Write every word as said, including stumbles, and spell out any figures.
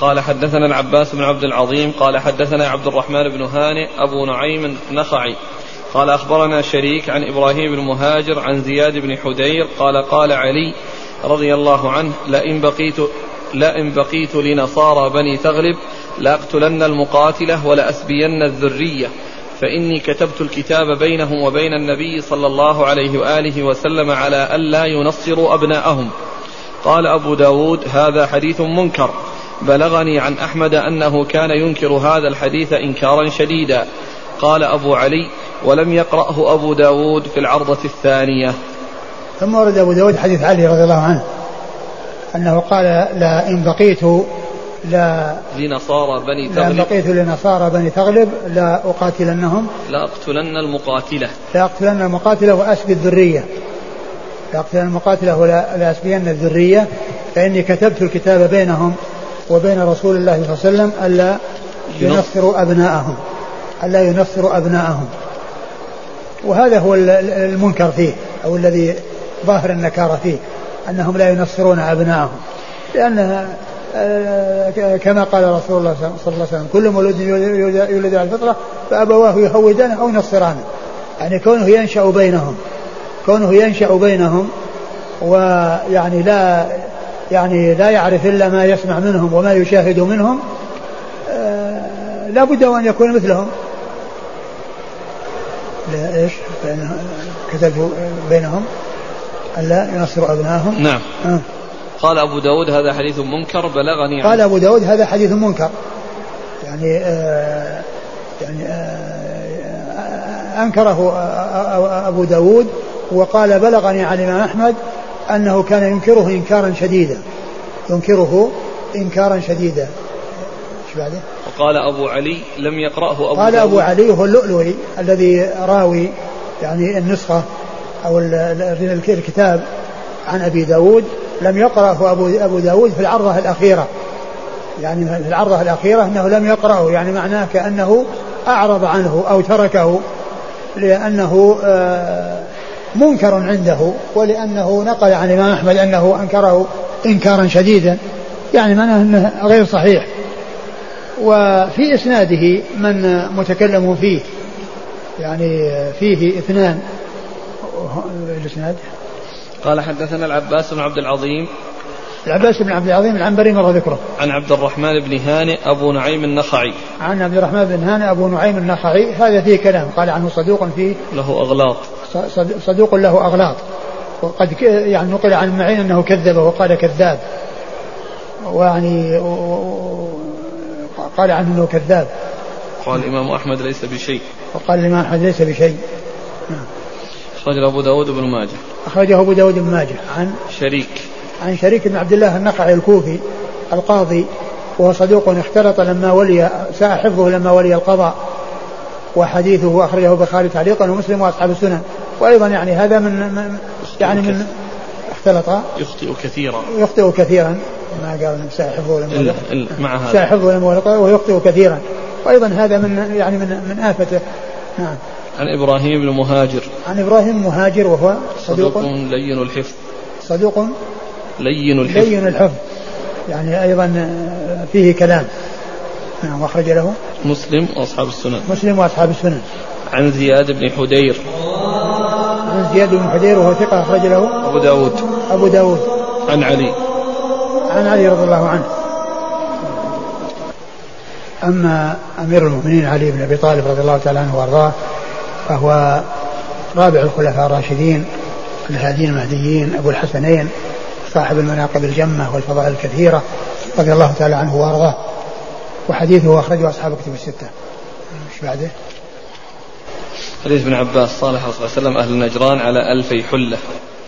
قال حدثنا العباس بن عبد العظيم قال حدثنا عبد الرحمن بن هانئ أبو نعيم النخعي قال أخبرنا شريك عن إبراهيم بن مهاجر عن زياد بن حدير قال قال علي رضي الله عنه لئن بقيت, لئن بقيت لنصارى بني تغلب لأقتلن المقاتلة ولأسبين الذرية فإني كتبت الكتاب بينهم وبين النبي صلى الله عليه وآله وسلم على ألا ينصروا أبناءهم. قال أبو داود هذا حديث منكر بلغني عن أحمد أنه كان ينكر هذا الحديث إنكارا شديدا. قال أبو علي ولم يقرأه أبو داود في العرضة الثانية. ثم ورد أبو داود حديث علي رضي الله عنه أنه قال لا إن بقيت لا لنصارى بني تغلب لا بقيت لنصارى بني تغلب لا أقاتلنهم لا أقتلن المقاتلة لا أقتلن المقاتلة وأسبي الذرية لا أقتلن المقاتلة ولا أسبين الذرية فإني كتبت الكتاب بينهم وبين رسول الله صلى الله عليه وسلم ألا ينصروا أبناءهم ألا ينصروا أبناءهم. وهذا هو المنكر فيه أو الذي ظاهر النكارة فيه أنهم لا ينصرون أبناءهم لأنها كما قال رسول الله صلى الله عليه وسلم كل مولود يولد على الفطرة فأبواه يهودانه أو ينصرانه يعني كونه ينشأ بينهم كونه ينشأ بينهم ويعني لا يعني لا يعرف إلا ما يسمع منهم وما يشاهد منهم لا بد أن يكون مثلهم. لا إيش كتبوا بينهم ألا ينصروا أبنائهم. نعم. آه. قال أبو داود هذا حديث منكر بلغني قال أبو داود هذا حديث منكر يعني آه يعني آه أنكره أبو داود وقال بلغني عن الإمام أحمد أنه كان ينكره إنكارا شديدا ينكره إنكارا شديدا. ايش بعده؟ وقال أبو علي لم يقرأه أبو قال داود. أبو علي هو اللؤلؤي الذي راوي يعني النسخة أو الكتاب عن أبي داود لم يقرأه أبو, أبو داود في العرضة الأخيرة يعني في العرضة الأخيرة أنه لم يقرأه يعني معناه كأنه أعرض عنه أو تركه لأنه منكر عنده ولأنه نقل عن الإمام أحمد أنه أنكره إنكارا شديدا يعني معناه أنه غير صحيح. وفي إسناده من متكلم فيه يعني فيه اثنان الإسناد. قال حدثنا العباس بن عبد العظيم العباس بن عبد العظيم العنبري مر ذكره. عن عبد الرحمن بن هانئ أبو نعيم النخعي عن عبد الرحمن بن هانئ أبو نعيم النخعي هذا فيه كلام قال عنه صدوق فيه له أغلاط صدوق له أغلاط وقد يعني نقل عن معين أنه كذب وقال كذاب ويعني قال عنه أنه كذاب. قال الإمام أحمد ليس بشيء وقال الإمام أحمد ليس بشيء. أخرجه أبو داود بن ماجه أخرجه أبو داود بن ماجه عن شريك عن شريك بن عبد الله النخعي الكوفي القاضي وهو صدوق اختلط لما ولي ساء حفظه لما ولي القضاء وحديثه أخرجه البخاري تعليقا ومسلم وأصحاب السنن. وأيضا يعني هذا من يعني من اختلط يخطئ كثيرا يخطئ كثيرا ما قال ساء حفظه لما مع هذا ساء حفظه لما ولي ويخطئ كثيرا وأيضا هذا من يعني من من آفته. نعم. عن إبراهيم بن مهاجر عن إبراهيم مهاجر وهو صدوق, صدوق لين الحفظ صدوق لين الحفظ لين الحفظ يعني أيضا فيه كلام. نعم. وأخرج له مسلم وأصحاب السنن مسلم وأصحاب السنن. عن زياد بن حدير عن زياد بن حدير وهو ثقة أخرج له أبو داود أبو داود. عن علي عن علي رضي الله عنه. أما أمير المؤمنين علي بن أبي طالب رضي الله تعالى عنه وأرضاه فهو رابع الخلفاء الراشدين الهادين المهديين أبو الحسنين صاحب المناقب الجمة والفضائل الكثيرة رضي الله تعالى عنه وأرضاه وحديثه أخرجه أصحاب كتب الستة. ايش بعده؟ حديث ابن عباس صالح صلى الله عليه وسلم أهل نجران على ألفي حلة.